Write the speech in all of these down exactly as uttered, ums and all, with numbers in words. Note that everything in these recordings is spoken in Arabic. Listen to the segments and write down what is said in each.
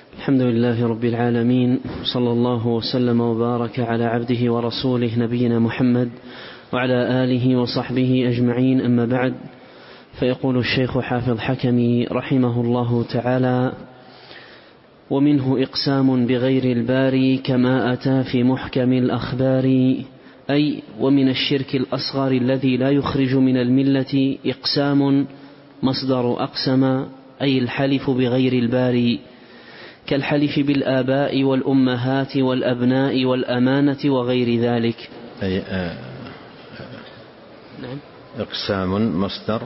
الحمد لله رب العالمين، صلى الله وسلم وبارك على عبده ورسوله نبينا محمد وعلى آله وصحبه أجمعين، أما بعد. فيقول الشيخ حافظ حكمي رحمه الله تعالى: ومنه إقسام بغير الباري كما أتى في محكم الأخبار، أي ومن الشرك الأصغر الذي لا يخرج من الملة إقسام مصدر أقسم، أي الحلف بغير الباري، كالحلف بالآباء والأمهات والأبناء والأمانة وغير ذلك. أي آه نعم. إقسام مصدر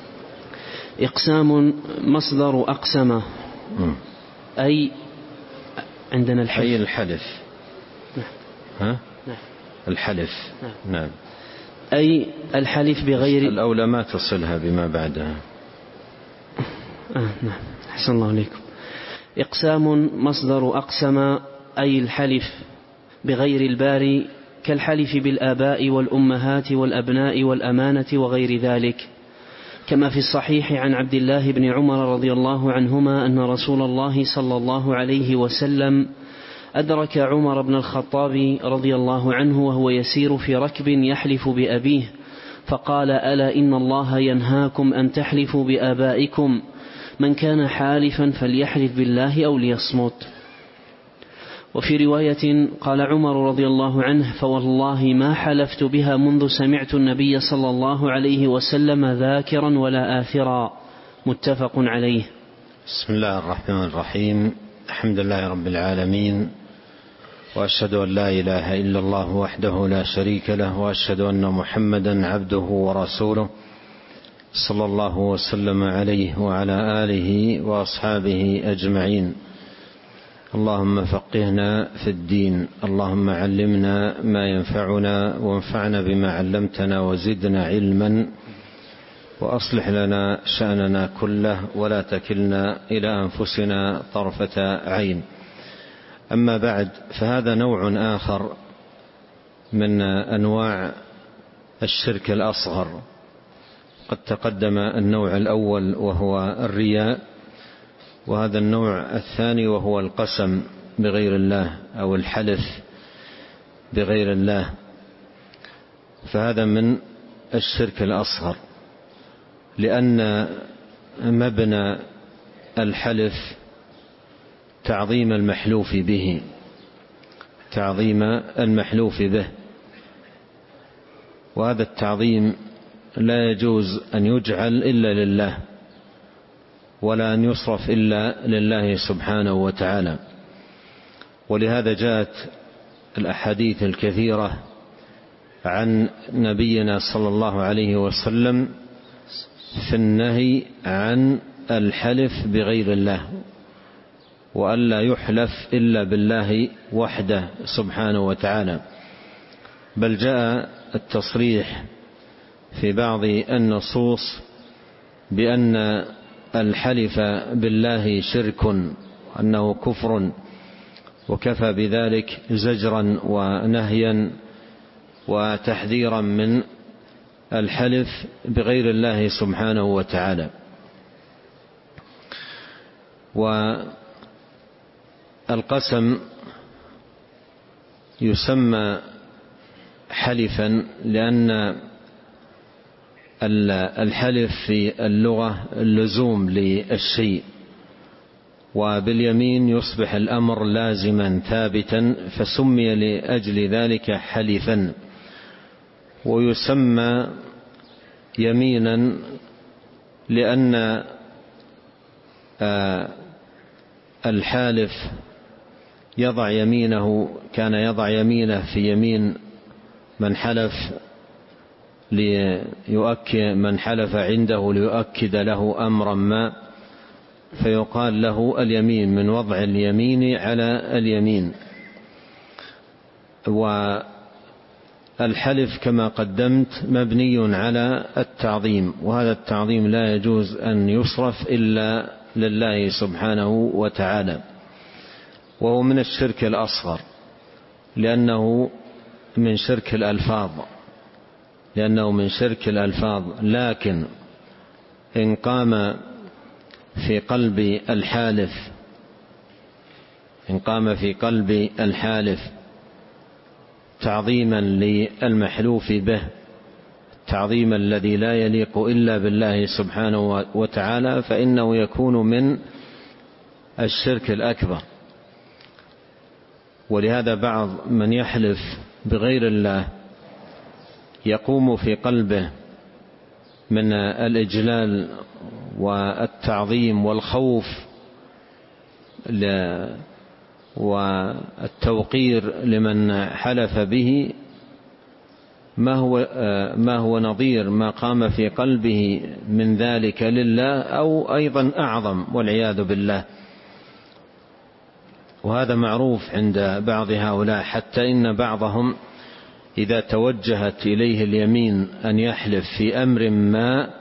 إقسام مصدر أقسم، أي عندنا الحلف، أي الحلف. نعم. ها؟ نعم. الحلف. نعم. نعم. أي الحلف بغير الأولى ما تصلها بما بعدها. آه نعم. أحسن الله عليكم. إقسام مصدر أقسم، أي الحلف بغير الباري، كالحلف بالآباء والأمهات والأبناء والأمانة وغير ذلك، كما في الصحيح عن عبد الله بن عمر رضي الله عنهما أن رسول الله صلى الله عليه وسلم أدرك عمر بن الخطاب رضي الله عنه وهو يسير في ركب يحلف بأبيه، فقال: ألا إن الله ينهاكم أن تحلفوا بآبائكم، من كان حالفا فليحلف بالله أو ليصمت. وفي رواية قال عمر رضي الله عنه: فوالله ما حلفت بها منذ سمعت النبي صلى الله عليه وسلم ذاكرا ولا آثرا. متفق عليه. بسم الله الرحمن الرحيم. الحمد لله رب العالمين، وأشهد أن لا إله إلا الله وحده لا شريك له، وأشهد أن محمدا عبده ورسوله صلى الله وسلم عليه وعلى آله وأصحابه أجمعين. اللهم فقهنا في الدين، اللهم علمنا ما ينفعنا وانفعنا بما علمتنا وزدنا علما، وأصلح لنا شأننا كله ولا تكلنا إلى أنفسنا طرفة عين. أما بعد، فهذا نوع آخر من أنواع الشرك الأصغر. قد تقدم النوع الأول وهو الرياء، وهذا النوع الثاني وهو القسم بغير الله أو الحلف بغير الله، فهذا من الشرك الأصغر، لأن مبنى الحلف تعظيم المحلوف به، تعظيم المحلوف به، وهذا التعظيم لا يجوز أن يجعل إلا لله، ولا أن يصرف إلا لله سبحانه وتعالى. ولهذا جاءت الأحاديث الكثيرة عن نبينا صلى الله عليه وسلم في النهي عن الحلف بغير الله، وألا يحلف إلا بالله وحده سبحانه وتعالى. بل جاء التصريح في بعض النصوص بأن الحلف بالله شرك، أنه كفر، وكفى بذلك زجرا ونهيا وتحذيرا من الحلف بغير الله سبحانه وتعالى. والقسم يسمى حلفا لأن الحلف في اللغة اللزوم للشيء، وباليمين يصبح الأمر لازما ثابتا، فسمي لأجل ذلك حلفا. ويسمى يمينا لأن الحالف يضع يمينه، كان يضع يمينه في يمين من حلف ليؤكد من حلف عنده ليؤكد له أمرا ما، فيقال له اليمين من وضع اليمين على اليمين. والحلف كما قدمت مبني على التعظيم، وهذا التعظيم لا يجوز أن يصرف إلا لله سبحانه وتعالى، وهو من الشرك الأصغر، لأنه من شرك الألفاظ لأنه من شرك الألفاظ لكن إن قام في قلب الحالف إن قام في قلب الحالف تعظيما للمحلوف به، التعظيم الذي لا يليق إلا بالله سبحانه وتعالى، فإنه يكون من الشرك الأكبر. ولهذا بعض من يحلف بغير الله يقوم في قلبه من الإجلال والتعظيم والخوف والتوقير لمن حلف به ما هو ما هو نظير ما قام في قلبه من ذلك لله، أو أيضا أعظم والعياذ بالله. وهذا معروف عند بعض هؤلاء، حتى إن بعضهم إذا توجهت إليه اليمين أن يحلف في أمر ما،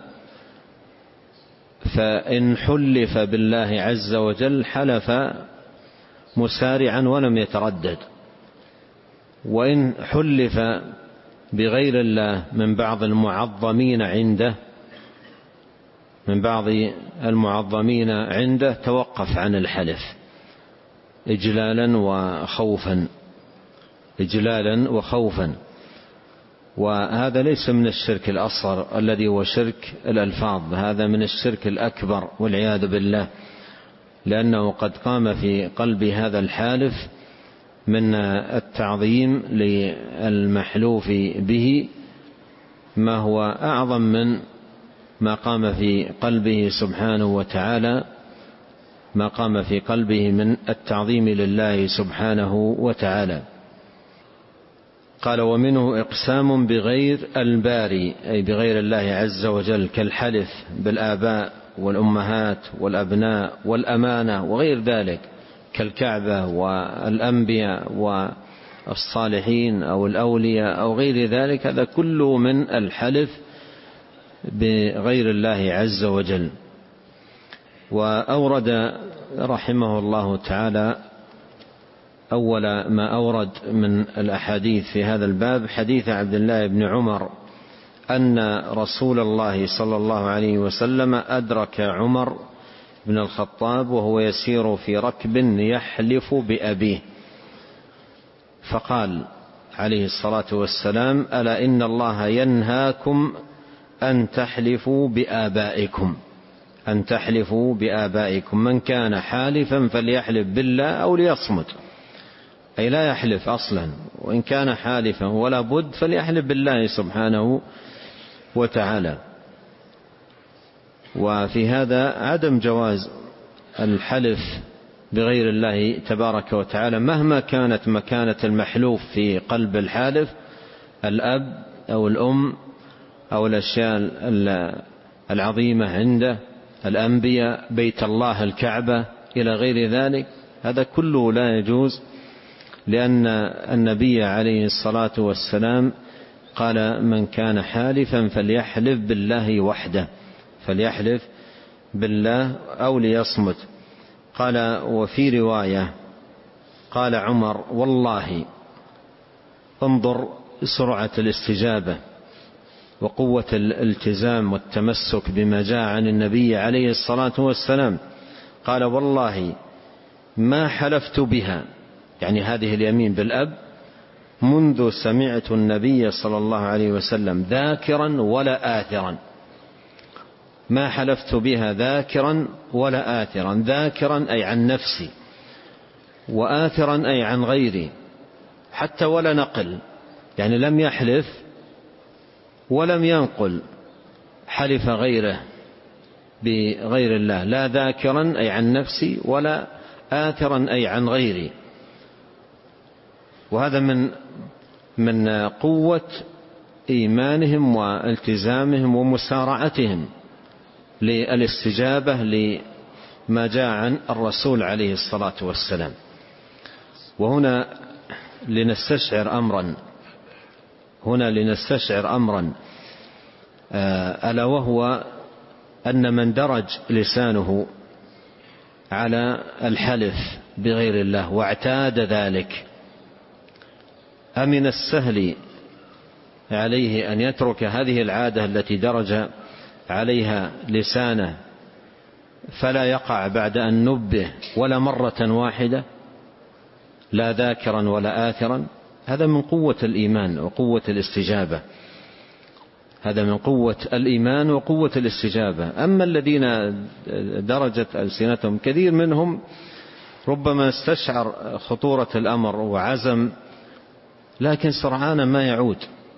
فإن حلف بالله عز وجل حلف مسارعا ولم يتردد، وإن حلف بغير الله من بعض المعظمين عنده من بعض المعظمين عنده توقف عن الحلف إجلالا وخوفا إجلالا وخوفا. وهذا ليس من الشرك الأصغر الذي هو شرك الألفاظ، هذا من الشرك الأكبر والعياذ بالله، لأنه قد قام في قلب هذا الحالف من التعظيم للمحلوف به ما هو أعظم من ما قام في قلبه سبحانه وتعالى ما قام في قلبه من التعظيم لله سبحانه وتعالى. قال: ومنه إقسام بغير الباري، أي بغير الله عز وجل، كالحلف بالآباء والأمهات والأبناء والأمانة وغير ذلك، كالكعبة والأنبياء والصالحين أو الأولياء أو غير ذلك. هذا كله من الحلف بغير الله عز وجل. وأورد رحمه الله تعالى أول ما أورد من الأحاديث في هذا الباب حديث عبد الله بن عمر أن رسول الله صلى الله عليه وسلم أدرك عمر بن الخطاب وهو يسير في ركب يحلف بأبيه، فقال عليه الصلاة والسلام: ألا إن الله ينهاكم أن تحلفوا بآبائكم أن تحلفوا بآبائكم من كان حالفا فليحلف بالله أو ليصمت، أي لا يحلف أصلا، وإن كان حالفا ولا بد فليحلف بالله سبحانه وتعالى. وفي هذا عدم جواز الحلف بغير الله تبارك وتعالى مهما كانت مكانة المحلوف في قلب الحالف، الأب أو الأم أو الأشياء العظيمة عنده، الأنبياء، بيت الله، الكعبة، إلى غير ذلك. هذا كله لا يجوز، لأن النبي عليه الصلاة والسلام قال: من كان حالفا فليحلف بالله وحده فليحلف بالله أو ليصمت. قال: وفي رواية قال عمر: والله، انظر سرعة الاستجابة وقوة الالتزام والتمسك بما جاء عن النبي عليه الصلاة والسلام. قال: والله ما حلفت بها، يعني هذه اليمين بالأب، منذ سمعت النبي صلى الله عليه وسلم ذاكرا ولا آثرا. ما حلفت بها ذاكرا ولا آثرا، ذاكرا أي عن نفسي، وآثرا أي عن غيري، حتى ولا نقل، يعني لم يحلف ولم ينقل حلف غيره بغير الله، لا ذاكرا أي عن نفسي ولا آثرا أي عن غيري. وهذا من من قوة إيمانهم والتزامهم ومسارعتهم للاستجابة لما جاء عن الرسول عليه الصلاة والسلام. وهنا لنستشعر أمرا هنا لنستشعر أمرا ألا وهو أن من درج لسانه على الحلف بغير الله واعتاد ذلك، أمن السهل عليه أن يترك هذه العادة التي درج عليها لسانه فلا يقع بعد أن نبه ولا مرة واحدة؟ لا ذاكرا ولا آثرا، هذا من قوة الإيمان وقوة الاستجابة، هذا من قوة الإيمان وقوة الاستجابة. أما الذين درجت ألسنتهم، كثير منهم ربما استشعر خطورة الأمر وعزم، لكن سرعان ما يعود،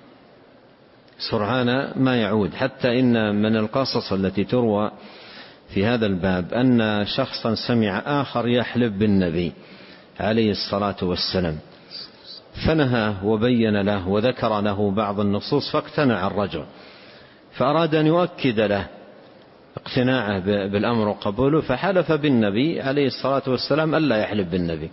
سرعان ما يعود. حتى إن من القصص التي تروى في هذا الباب أن شخصا سمع آخر يحلف بالنبي عليه الصلاة والسلام، فنهاه وبين له وذكر له بعض النصوص، فاقتنع الرجل، فأراد أن يؤكد له اقتناعه بالأمر وقبوله، فحلف بالنبي عليه الصلاة والسلام ألا يحلف بالنبي،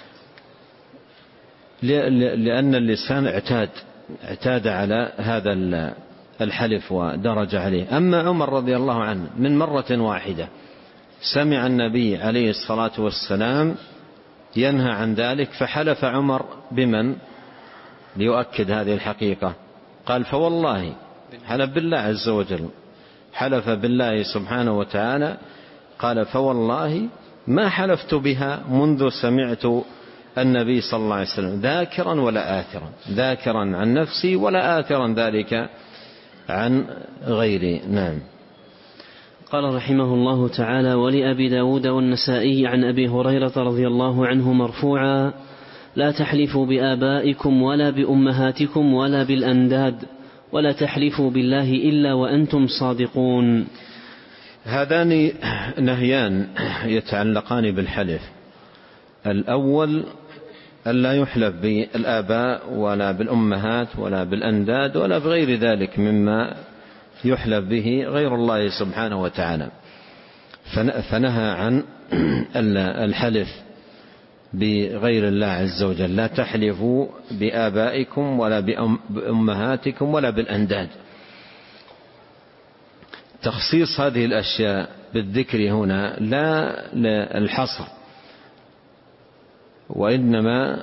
لأن اللسان اعتاد اعتاد على هذا الحلف ودرج عليه. أما عمر رضي الله عنه من مرة واحدة سمع النبي عليه الصلاة والسلام ينهى عن ذلك، فحلف عمر بمن ليؤكد هذه الحقيقة؟ قال فوالله، حلف بالله عز وجل، حلف بالله سبحانه وتعالى، قال فوالله ما حلفت بها منذ سمعت النبي صلى الله عليه وسلم ذاكرا ولا آثرا، ذاكرا عن نفسي ولا آثرا ذلك عن غيري. نعم. قال رحمه الله تعالى: ولأبي داود والنسائي عن أبي هريرة رضي الله عنه مرفوعا: لا تحلفوا بآبائكم ولا بأمهاتكم ولا بالأنداد ولا تحلفوا بالله إلا وأنتم صادقون. هذان نهيان يتعلقان بالحلف. الأول ألا يحلف بالآباء ولا بالأمهات ولا بالأنداد ولا بغير ذلك مما يحلف به غير الله سبحانه وتعالى، فنهى عن الحلف بغير الله عز وجل: لا تحلفوا بآبائكم ولا بأمهاتكم ولا بالأنداد. تخصيص هذه الأشياء بالذكر هنا لا للحصر، وإنما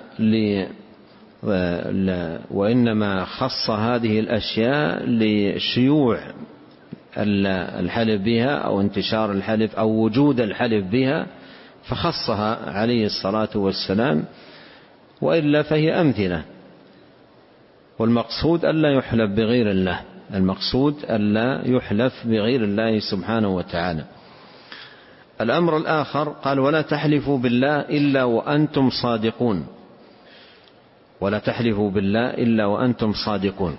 وإنما خص هذه الأشياء لشيوع الحلف بها أو انتشار الحلف أو وجود الحلف بها، فخصها عليه الصلاة والسلام، وإلا فهي أمثلة. والمقصود ألا يحلف بغير الله، المقصود ألا يحلف بغير الله سبحانه وتعالى. الأمر الآخر قال: ولا تحلفوا بالله إلا وأنتم صادقون، ولا تحلفوا بالله إلا وأنتم صادقون.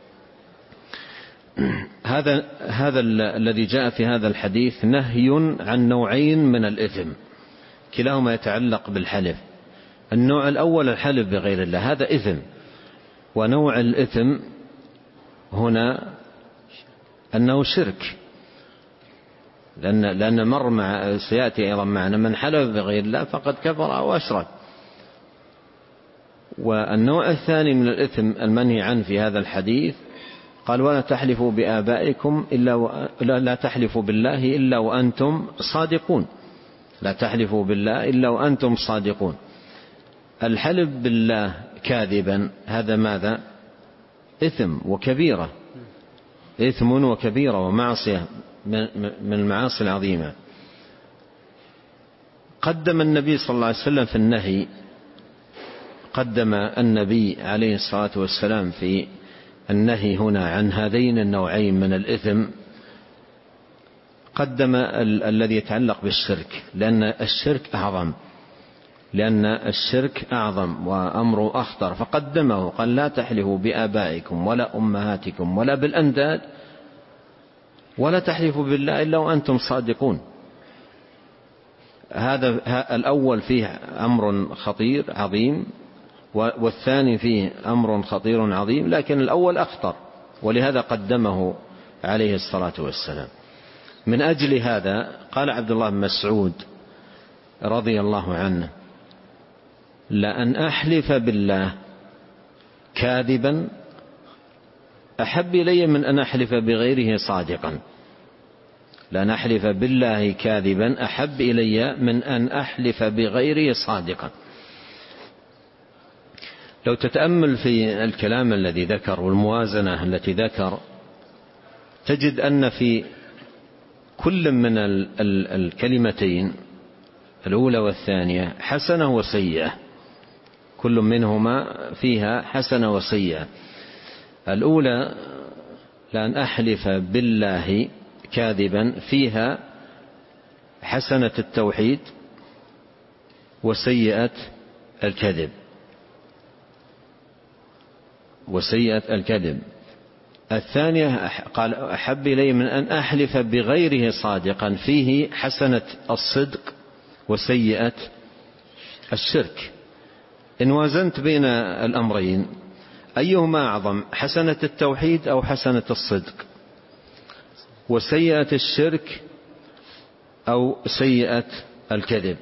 هذا هذا الذي جاء في هذا الحديث نهي عن نوعين من الإثم، كلاهما يتعلق بالحلف. النوع الأول الحلف بغير الله، هذا إثم، ونوع الإثم هنا أنه شرك، لأن لأن مر مع سيأتي أيضا معنا من حلف بغير الله فقد كفر أو أشرك. والنوع الثاني من الإثم المنهي عنه في هذا الحديث قال: ولا تحلفوا بآبائكم إلا و... لا تحلفوا بالله إلا وأنتم صادقون، لا تحلفوا بالله إلا وأنتم صادقون. الحلف بالله كاذبا هذا ماذا؟ إثم وكبيرة، إثم وكبيرة ومعصية من المعاصي العظيمة. قدم النبي صلى الله عليه وسلم في النهي، قدم النبي عليه الصلاة والسلام في النهي هنا عن هذين النوعين من الإثم، قدم ال- الذي يتعلق بالشرك، لأن الشرك أعظم، لأن الشرك أعظم وأمره أخطر، فقدمه، قال: لا تحلفوا بآبائكم ولا أمهاتكم ولا بالأنداد ولا تحلفوا بالله إلا وأنتم صادقون. هذا الأول فيه أمر خطير عظيم، والثاني فيه أمر خطير عظيم، لكن الأول أخطر، ولهذا قدمه عليه الصلاة والسلام. من أجل هذا قال عبد الله بن مسعود رضي الله عنه: لأن أحلف بالله كاذبا أحب إلي من أن أحلف بغيره صادقا، لأن أحلف بالله كاذبا أحب إلي من أن أحلف بغيره صادقا. لو تتأمل في الكلام الذي ذكر والموازنة التي ذكر، تجد أن في كل من الكلمتين الأولى والثانية حسنة وسيئة، كل منهما فيها حسنة وسيئة. الأولى لأن أحلف بالله كاذبا فيها حسنة التوحيد وسيئة الكذب وسيئة الكذب. الثانية قال أحب إلي من أن أحلف بغيره صادقا فيه حسنة الصدق وسيئة الشرك. إن وازنت بين الأمرين أيهما أعظم، حسنة التوحيد أو حسنة الصدق، وسيئة الشرك أو سيئة الكذب؟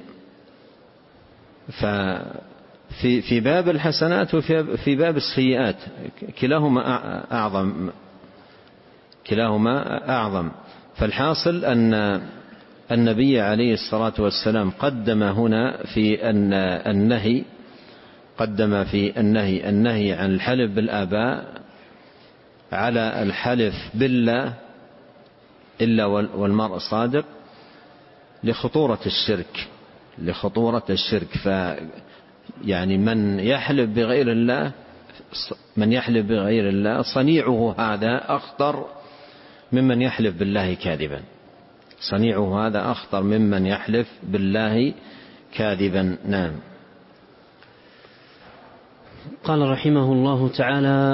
ففي في باب الحسنات وفي باب السيئات كلاهما أعظم كلاهما أعظم. فالحاصل أن النبي عليه الصلاة والسلام قدم هنا في النهي قدم في النهي النهي عن الحلف بالآباء على الحلف بالله إلا والمرء صادق لخطورة الشرك لخطورة الشرك. ف يعني من يحلف بغير الله من يحلف بغير الله صنيعه هذا أخطر ممن يحلف بالله كاذبا صنيعه هذا أخطر ممن يحلف بالله كاذبا. نعم. قال رحمه الله تعالى: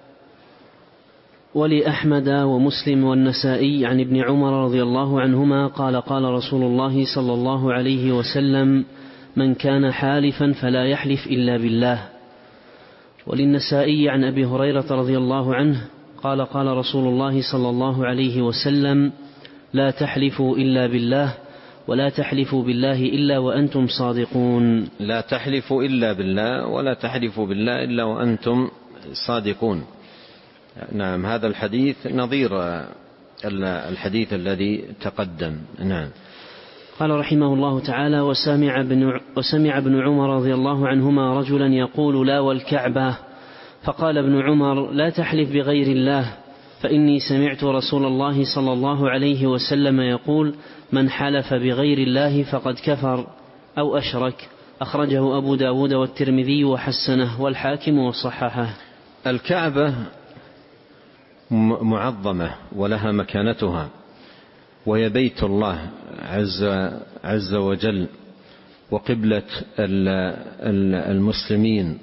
ولأحمد ومسلم والنسائي عن ابن عمر رضي الله عنهما قال: قال رسول الله صلى الله عليه وسلم: من كان حالفا فلا يحلف إلا بالله. وللنسائي عن أبي هريرة رضي الله عنه قال: قال رسول الله صلى الله عليه وسلم: لا تحلفوا إلا بالله ولا تحلفوا بالله إلا وأنتم صادقون. لا تحلفوا إلا بالله ولا تحلفوا بالله إلا وأنتم صادقون. نعم. هذا الحديث نظير الحديث الذي تقدم. نعم. قال رحمه الله تعالى: وسمع ابن, وسمع ابن عمر رضي الله عنهما رجلا يقول: لا والكعبة. فقال ابن عمر: لا تحلف بغير الله، فإني سمعت رسول الله صلى الله عليه وسلم يقول: من حلف بغير الله فقد كفر أو أشرك. أخرجه أبو داود والترمذي وحسنه والحاكم وصححه. الكعبة معظمة ولها مكانتها، وهي بيت الله عز, عز وجل وقبلة المسلمين،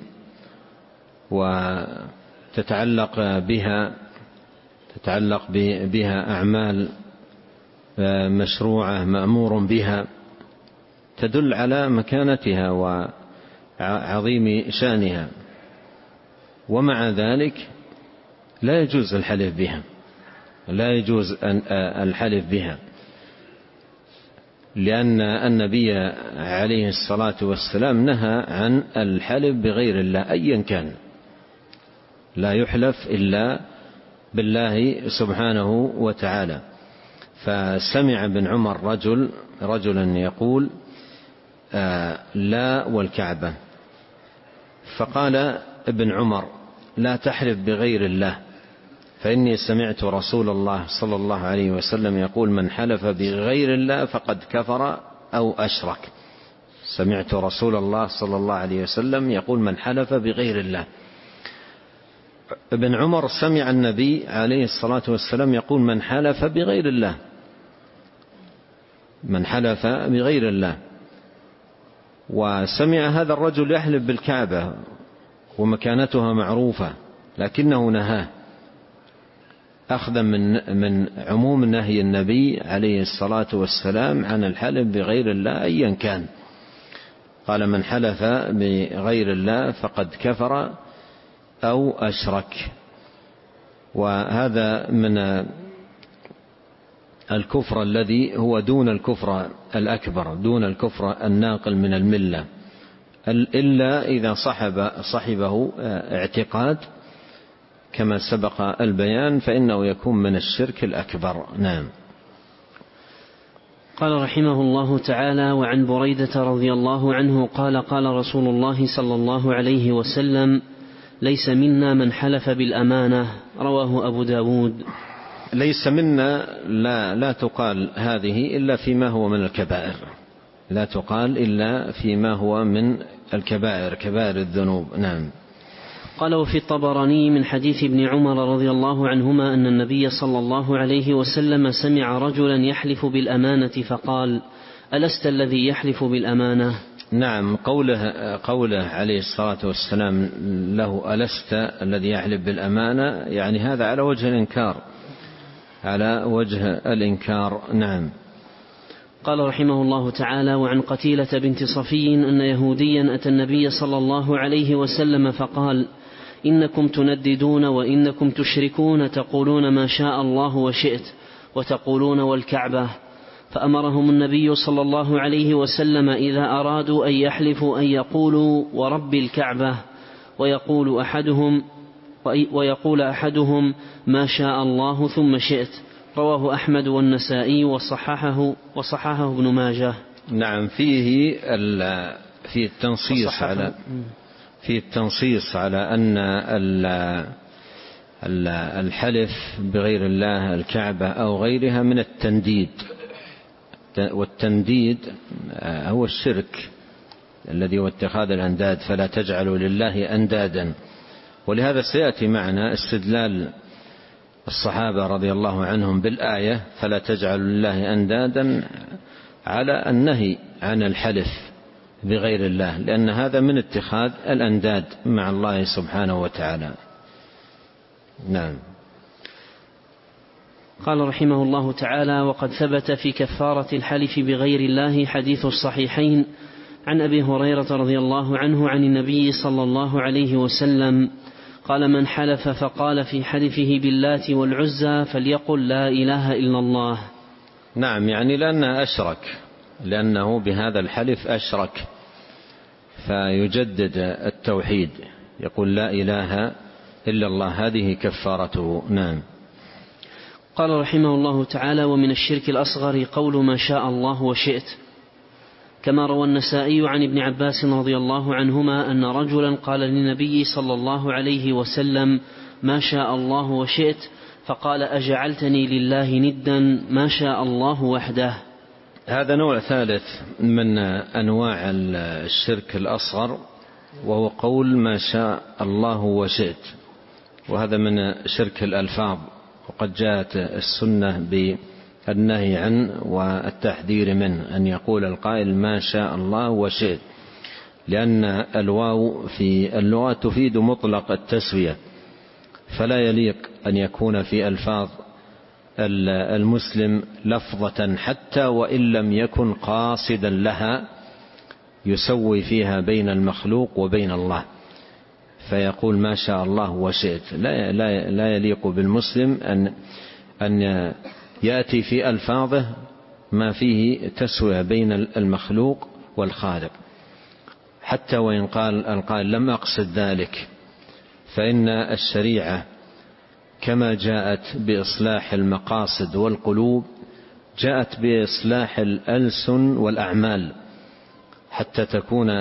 وتتعلق بها تتعلق بها أعمال مشروعة مأمور بها تدل على مكانتها وعظيم شأنها. ومع ذلك لا يجوز الحلف بها لا يجوز الحلف بها لأن النبي عليه الصلاة والسلام نهى عن الحلف بغير الله أيا كان. لا يحلف إلا بالله سبحانه وتعالى. فسمع ابن عمر رجل رجلا يقول: آه لا والكعبة. فقال ابن عمر: لا تحلف بغير الله، فإني سمعت رسول الله صلى الله عليه وسلم يقول: من حلف بغير الله فقد كفر أو أشرك. سمعت رسول الله صلى الله عليه وسلم يقول: من حلف بغير الله. ابن عمر سمع النبي عليه الصلاة والسلام يقول: من حلف بغير الله من حلف بغير الله وسمع هذا الرجل يحلف بالكعبة ومكانتها معروفة، لكنه نهاه أخذا من من عموم نهي النبي عليه الصلاة والسلام عن الحلف بغير الله أيا كان. قال: من حلف بغير الله فقد كفر أو أشرك. وهذا من الكفر الذي هو دون الكفر الأكبر، دون الكفر الناقل من الملة، إلا إذا صحب صحبه اعتقاد كما سبق البيان، فإنه يكون من الشرك الأكبر. نعم. قال رحمه الله تعالى: وعن بريدة رضي الله عنه قال: قال رسول الله صلى الله عليه وسلم: ليس منا من حلف بالأمانة. رواه أبو داود. ليس منا لا, لا تقال هذه إلا فيما هو من الكبائر، لا تقال إلا فيما هو من الكبائر، كبائر الذنوب. نعم. قال: وفي الطبراني من حديث ابن عمر رضي الله عنهما أن النبي صلى الله عليه وسلم سمع رجلا يحلف بالأمانة فقال: ألست الذي يحلف بالأمانة؟ نعم. قوله, قوله عليه الصلاة والسلام له ألست الذي يحلف بالأمانة، يعني هذا على وجه الإنكار، على وجه الإنكار. نعم. قال رحمه الله تعالى: وعن قتيلة بنت صفي أن يهوديا أتى النبي صلى الله عليه وسلم فقال: إنكم تنددون وإنكم تشركون، تقولون ما شاء الله وشئت، وتقولون والكعبة. فأمرهم النبي صلى الله عليه وسلم إذا أرادوا أن يحلفوا أن يقولوا ورب الكعبة، ويقول أحدهم ويقول أحدهم ما شاء الله ثم شئت. رواه أحمد والنسائي وصححه وصححه ابن ماجه. نعم. فيه في التنصيص على في التنصيص على أن الحلف بغير الله، الكعبة أو غيرها، من التنديد، والتنديد هو الشرك الذي هو اتخاذ الأنداد، فلا تجعلوا لله أندادا. ولهذا سيأتي معنا استدلال الصحابة رضي الله عنهم بالآية فلا تجعلوا لله أندادا على النهي عن الحلف بغير الله، لأن هذا من اتخاذ الأنداد مع الله سبحانه وتعالى. نعم. قال رحمه الله تعالى: وقد ثبت في كفارة الحلف بغير الله حديث الصحيحين عن أبي هريرة رضي الله عنه عن النبي صلى الله عليه وسلم قال: من حلف فقال في حلفه باللات والعزى فليقل لا إله إلا الله. نعم. يعني لأنه أشرك، لأنه بهذا الحلف أشرك، فيجدد التوحيد، يقول لا إله إلا الله، هذه كفارته. نعم. قال رحمه الله تعالى: ومن الشرك الأصغر قول ما شاء الله وشئت، كما روى النسائي عن ابن عباس رضي الله عنهما أن رجلا قال للنبي صلى الله عليه وسلم ما شاء الله وشئت، فقال: أجعلتني لله ندا ما شاء الله وحده. هذا نوع ثالث من أنواع الشرك الأصغر، وهو قول ما شاء الله وشئت، وهذا من شرك الألفاظ، وقد جاءت السنة بالنهي عنه والتحذير منه، أن يقول القائل ما شاء الله وشئت، لأن الواو في اللغة تفيد مطلق التسوية، فلا يليق أن يكون في ألفاظ المسلم لفظة حتى وإن لم يكن قاصدا لها يسوي فيها بين المخلوق وبين الله، فيقول ما شاء الله وشئت. لا, لا, لا يليق بالمسلم أن, أن يأتي في ألفاظه ما فيه تسوية بين المخلوق والخالق، حتى وإن قال القائل لم أقصد ذلك، فإن الشريعة كما جاءت بإصلاح المقاصد والقلوب جاءت بإصلاح الألسن والأعمال، حتى تكون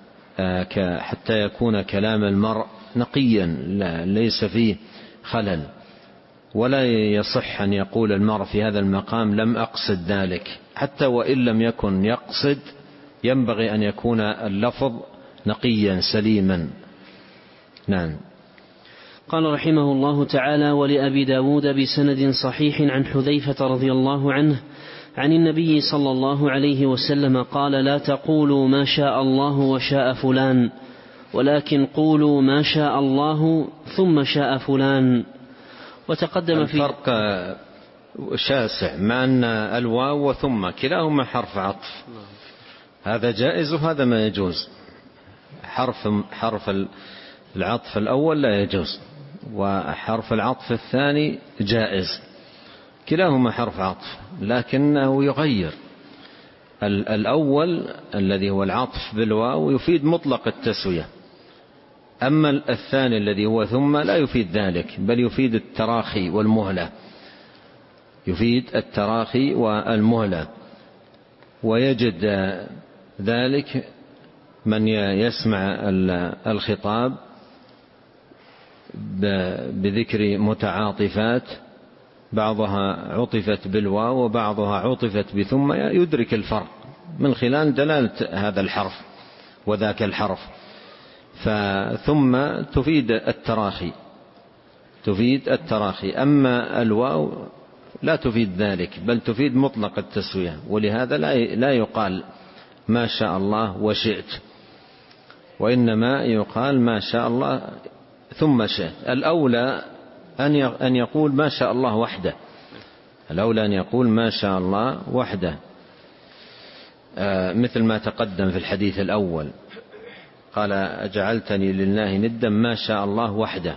حتى يكون كلام المرء نقيا لا ليس فيه خلل، ولا يصح أن يقول المرء في هذا المقام لم أقصد ذلك، حتى وإن لم يكن يقصد ينبغي أن يكون اللفظ نقيا سليما. نعم. قال رحمه الله تعالى: ولأبي داود بسند صحيح عن حذيفة رضي الله عنه عن النبي صلى الله عليه وسلم قال: لا تقولوا ما شاء الله وشاء فلان، ولكن قولوا ما شاء الله ثم شاء فلان. وتقدم في الفرق شاسع، مع أن الواو وثم كلاهما حرف عطف، هذا جائز وهذا ما يجوز. حرف حرف العطف الأول لا يجوز، وحرف العطف الثاني جائز، كلاهما حرف عطف لكنه يغير. الأول الذي هو العطف بالواو يفيد مطلق التسوية، أما الثاني الذي هو ثم لا يفيد ذلك، بل يفيد التراخي والمهلة، يفيد التراخي والمهلة. ويجد ذلك من يسمع الخطاب بذكر متعاطفات بعضها عطفت بالواو وبعضها عطفت بثم يدرك الفرق من خلال دلالة هذا الحرف وذاك الحرف. ثم تفيد التراخي تفيد التراخي أما الواو لا تفيد ذلك، بل تفيد مطلق التسوية، ولهذا لا يقال ما شاء الله وشئت، وإنما يقال ما شاء الله ثم شئت. الأولى أن يقول ما شاء الله وحده الأولى أن يقول ما شاء الله وحده، مثل ما تقدم في الحديث الأول قال أجعلتني لله ندا ما شاء الله وحده.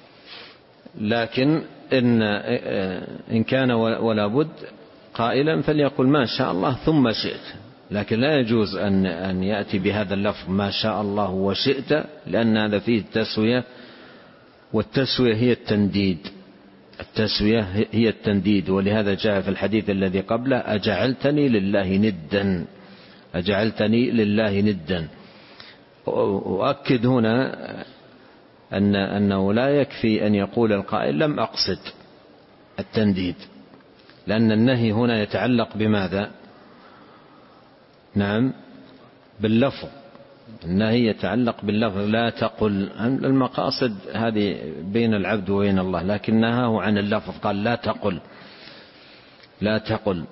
لكن إن, إن كان ولا بد قائلا فليقل ما شاء الله ثم شئت، لكن لا يجوز أن, أن يأتي بهذا اللفظ ما شاء الله وشئت، لأن هذا فيه التسوية، والتسوية هي التنديد التسوية هي التنديد ولهذا جاء في الحديث الذي قبله أجعلتني لله ندا أجعلتني لله ندا. وأؤكد هنا أن أنه لا يكفي أن يقول القائل لم أقصد التنديد، لأن النهي هنا يتعلق بماذا؟ نعم باللفظ، النهي يتعلق باللفظ. لا تقل، المقاصد هذه بين العبد وبين الله، لكن نهاه عن اللفظ، قال لا تقل لا تقل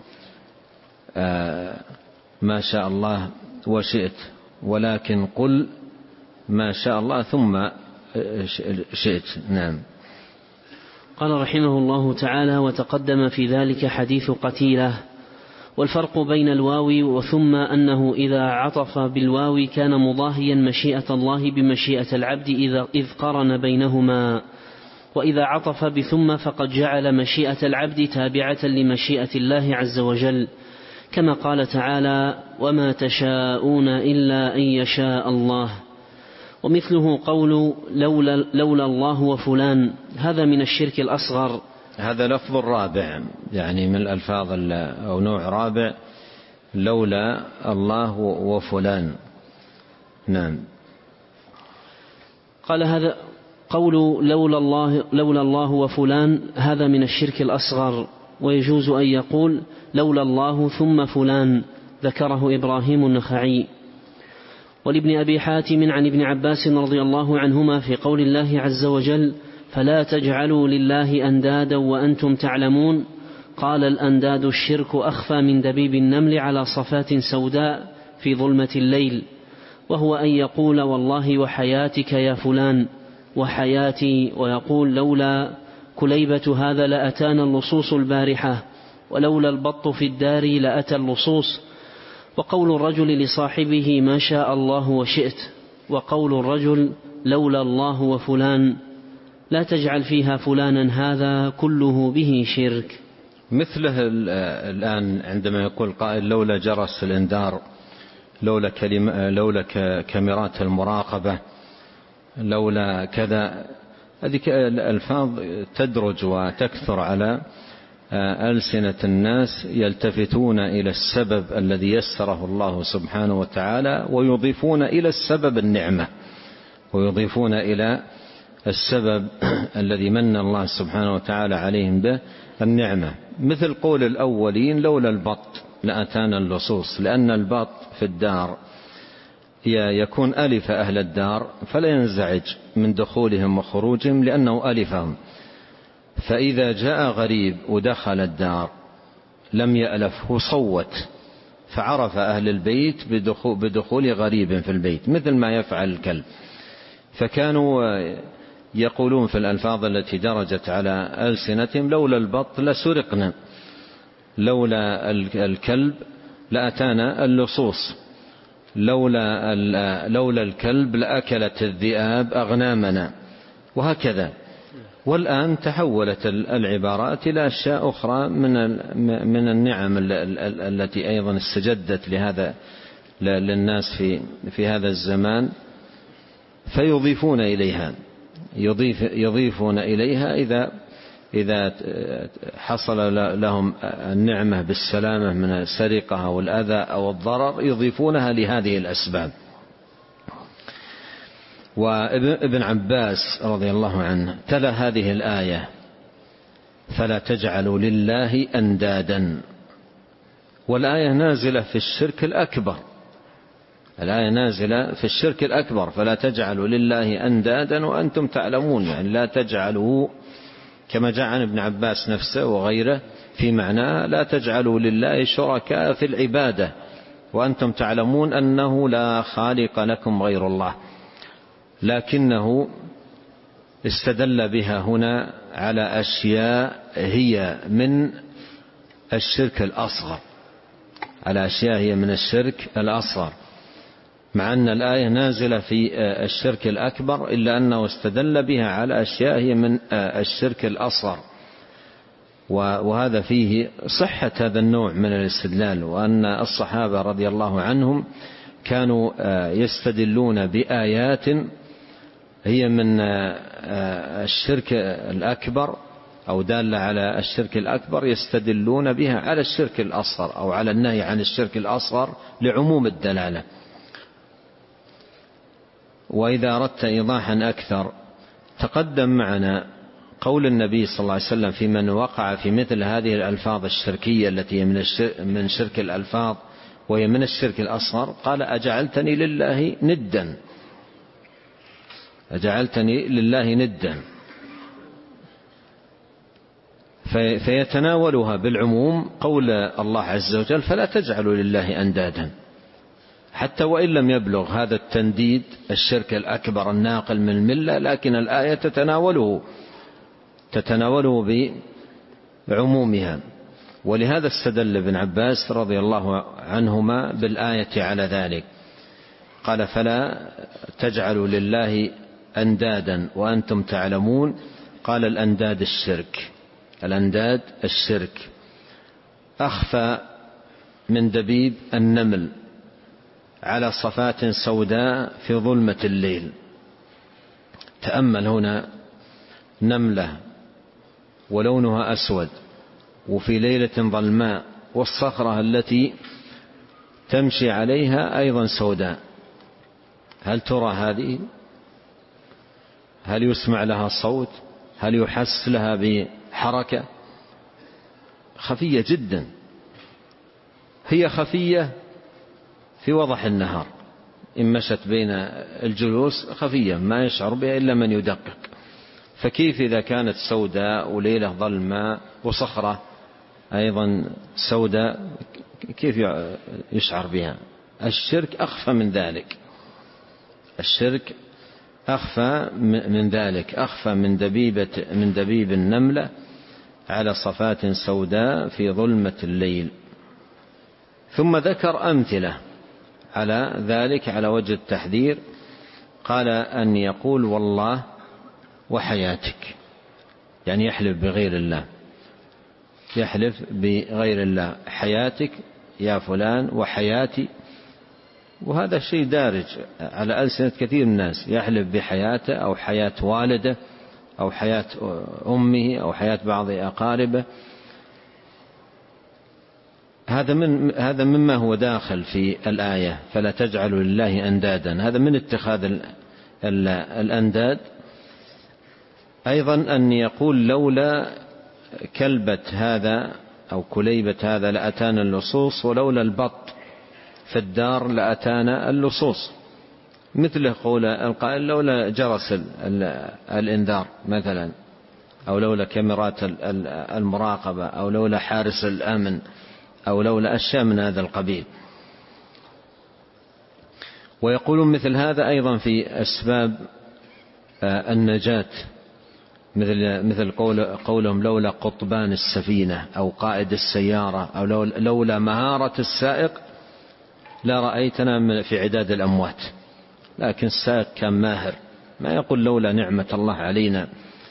آه ما شاء الله وشئت، ولكن قل ما شاء الله ثم شئت. نعم. قال رحمه الله تعالى: وتقدم في ذلك حديث قتيلة. والفرق بين الواو وثم أنه إذا عطف بالواو كان مضاهيا مشيئة الله بمشيئة العبد إذ قرن بينهما، وإذا عطف بثم فقد جعل مشيئة العبد تابعة لمشيئة الله عز وجل، كما قال تعالى: وما تشاءون إلا أن يشاء الله. ومثله قول لولا, لولا الله وفلان، هذا من الشرك الأصغر. هذا لفظ رابع، يعني من الألفاظ أو نوع رابع، لولا الله وفلان. نعم. قال هذا قول لولا الله, لولا الله وفلان هذا من الشرك الأصغر، ويجوز أن يقول لولا الله ثم فلان، ذكره إبراهيم النخعي. ولابن أبي حاتم عن ابن عباس رضي الله عنهما في قول الله عز وجل: فلا تجعلوا لله أندادا وأنتم تعلمون، قال: الأنداد الشرك أخفى من دبيب النمل على صفات سوداء في ظلمة الليل، وهو أن يقول والله وحياتك يا فلان وحياتي، ويقول لولا كليبة هذا لأتانا اللصوص البارحة، ولولا البط في الدار لأتى اللصوص. وقول الرجل لصاحبه ما شاء الله وشئت، وقول الرجل لولا الله وفلان، لا تجعل فيها فلانا، هذا كله به شرك. مثله الآن عندما يقول قائل لولا جرس الإنذار، لولا, كلمة لولا كاميرات المراقبة، لولا كذا، هذه الألفاظ تدرج وتكثر على ألسنة الناس، يلتفتون إلى السبب الذي يسره الله سبحانه وتعالى، ويضيفون إلى السبب النعمة، ويضيفون إلى السبب الذي من الله سبحانه وتعالى عليهم به النعمة. مثل قول الأولين لولا البط لأتانا اللصوص، لأن البط في الدار يكون ألف أهل الدار فلا ينزعج من دخولهم وخروجهم لأنه ألفهم، فإذا جاء غريب ودخل الدار لم يألفه صوت، فعرف أهل البيت بدخول, بدخول غريب في البيت، مثل ما يفعل الكلب. فكانوا يقولون في الألفاظ التي درجت على ألسنتهم لولا البط لسرقنا، لولا الكلب لأتانا اللصوص، لولا, لولا الكلب لأكلت الذئاب أغنامنا، وهكذا. والآن تحولت العبارات إلى أشياء أخرى من من النعم التي أيضا استجدت لهذا للناس في في هذا الزمان، فيضيفون إليها يضيف يضيفون إليها إذا إذا حصل لهم النعمة بالسلامة من السرقة أو الأذى أو الضرر، يضيفونها لهذه الأسباب. وابن عباس رضي الله عنه تلا هذه الآية: فلا تجعلوا لله أندادا، والآية نازلة في الشرك الأكبر، الآية نازلة في الشرك الأكبر، فلا تجعلوا لله أندادا وأنتم تعلمون، يعني لا تجعلوا كما جاء عن ابن عباس نفسه وغيره في معناه لا تجعلوا لله شركاء في العبادة وأنتم تعلمون أنه لا خالق لكم غير الله، لكنه استدل بها هنا على أشياء هي من الشرك الأصغر، على أشياء هي من الشرك الأصغر، مع أن الآية نازلة في الشرك الأكبر إلا أنه استدل بها على أشياء هي من الشرك الأصغر، وهذا فيه صحة هذا النوع من الاستدلال، وأن الصحابة رضي الله عنهم كانوا يستدلون بآيات هي من الشرك الأكبر أو دالة على الشرك الأكبر، يستدلون بها على الشرك الأصغر أو على النهي عن الشرك الأصغر لعموم الدلالة. وإذا أردت إيضاحا أكثر تقدم معنا قول النبي صلى الله عليه وسلم في من وقع في مثل هذه الألفاظ الشركية التي من شرك الألفاظ وهي من الشرك الأصغر، قال أجعلتني لله ندا، أجعلتني لله ندا، فيتناولها بالعموم قول الله عز وجل فلا تجعلوا لله أندادا، حتى وإن لم يبلغ هذا التنديد الشرك الأكبر الناقل من الملة، لكن الآية تتناوله تتناوله بعمومها. ولهذا استدل ابن عباس رضي الله عنهما بالآية على ذلك، قال فلا تجعلوا لله أندادا وأنتم تعلمون، قال الأنداد الشرك، الأنداد الشرك أخفى من دبيب النمل على صفات سوداء في ظلمة الليل. تأمل هنا نملة ولونها أسود وفي ليلة ظلماء، والصخرة التي تمشي عليها أيضا سوداء، هل ترى هذه؟ هل يسمع لها صوت؟ هل يحس لها بحركة؟ خفية جدا، هي خفية في وضح النهار، إن مشت بين الجلوس خفية ما يشعر بها إلا من يدقق، فكيف إذا كانت سوداء وليلة ظلماء وصخرة أيضا سوداء كيف يشعر بها؟ الشرك أخفى من ذلك، الشرك أخفى من ذلك، أخفى من دبيبة من دبيب النملة على صفات سوداء في ظلمة الليل. ثم ذكر أمثلة على ذلك على وجه التحذير، قال أن يقول والله وحياتك، يعني يحلف بغير الله، يحلف بغير الله، حياتك يا فلان وحياتي، وهذا شيء دارج على ألسنة كثير من الناس، يحلف بحياته أو حياة والده أو حياة أمه أو حياة بعض أقاربه، هذا من هذا مما هو داخل في الآية فلا تجعلوا لله أندادا، هذا من اتخاذ الأنداد. أيضا أن يقول لولا كلبة هذا أو كليبة هذا لأتانا اللصوص، ولولا البط في الدار لأتانا اللصوص، مثل قول القائل لولا جرس الإنذار مثلا، أو لولا كاميرات المراقبة، أو لولا حارس الأمن، أو لولا أشياء من هذا القبيل. ويقولون مثل هذا أيضا في أسباب النجاة، مثل مثل قول قولهم لولا قطبان السفينة أو قائد السيارة، أو لولا مهارة السائق لا رأيتنا في عداد الأموات، لكن السائق كان ماهر، ما يقول لولا نعمة الله علينا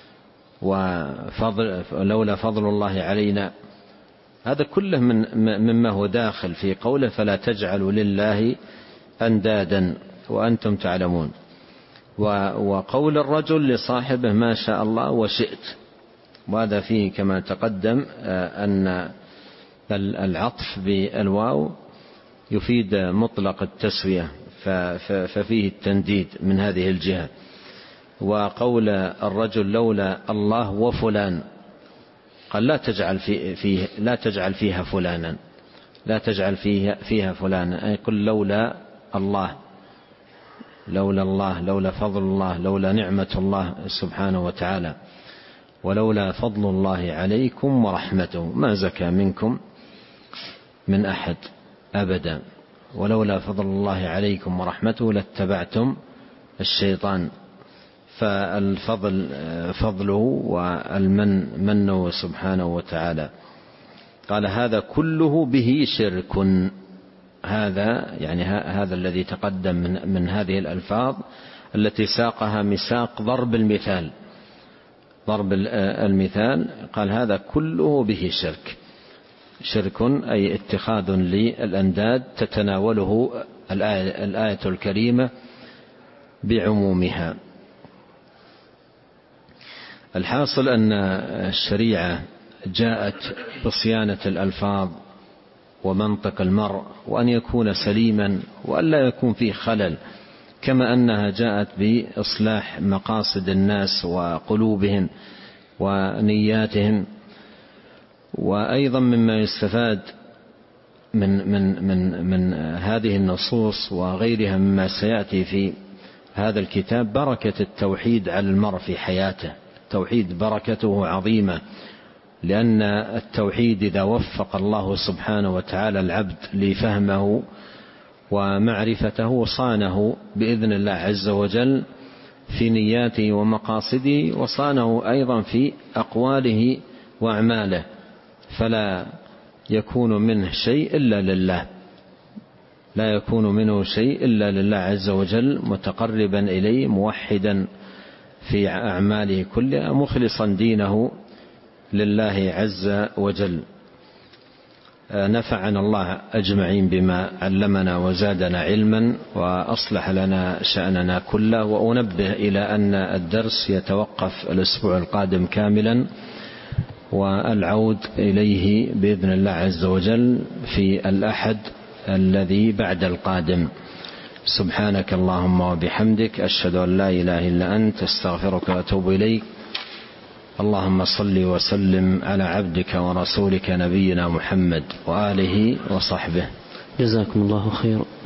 وفضل لولا فضل الله علينا. هذا كله من مما هو داخل في قوله فلا تجعلوا لله أندادا وأنتم تعلمون. وقول الرجل لصاحبه ما شاء الله وشئت، وهذا فيه كما تقدم أن العطف بالواو يفيد مطلق التسوية، ففيه التنديد من هذه الجهة. وقول الرجل لولا الله وفلان، قال لا تجعل في فيه لا تجعل فيها فلانا، لا تجعل فيها, فيها فلانا، أي قل لولا الله، لولا الله، لولا فضل الله، لولا نعمة الله سبحانه وتعالى، ولولا فضل الله عليكم ورحمته ما زكى منكم من أحد أبدا، ولولا فضل الله عليكم ورحمته لاتبعتم الشيطان. فالفضل فضله والمن منه سبحانه وتعالى. قال هذا كله به شرك. هذا يعني هذا الذي تقدم من, من هذه الألفاظ التي ساقها مساق ضرب المثال، ضرب المثال، قال هذا كله به شرك. شرك أي اتخاذ للأنداد تتناوله الآية, الآية الكريمة بعمومها. الحاصل أن الشريعة جاءت بصيانة الألفاظ ومنطق المرء، وأن يكون سليما وأن لا يكون فيه خلل، كما أنها جاءت بإصلاح مقاصد الناس وقلوبهم ونياتهم. وأيضا مما يستفاد من, من, من, من هذه النصوص وغيرها مما سيأتي في هذا الكتاب بركة التوحيد على المرء في حياته. التوحيد بركته عظيمة، لأن التوحيد إذا وفق الله سبحانه وتعالى العبد لفهمه ومعرفته صانه بإذن الله عز وجل في نياته ومقاصده، وصانه أيضا في أقواله وأعماله، فلا يكون منه شيء إلا لله، لا يكون منه شيء إلا لله عز وجل، متقربا إليه موحدا في أعماله كلها، مخلصا دينه لله عز وجل. نفعنا الله أجمعين بما علمنا وزادنا علما وأصلح لنا شأننا كله. وأنبه إلى أن الدرس يتوقف الأسبوع القادم كاملا، والعود إليه بإذن الله عز وجل في الأحد الذي بعد القادم. سبحانك اللهم وبحمدك، أشهد أن لا إله إلا أنت، استغفرك وأتوب إليك. اللهم صل وسلم على عبدك ورسولك نبينا محمد وآله وصحبه. جزاكم الله خيرا.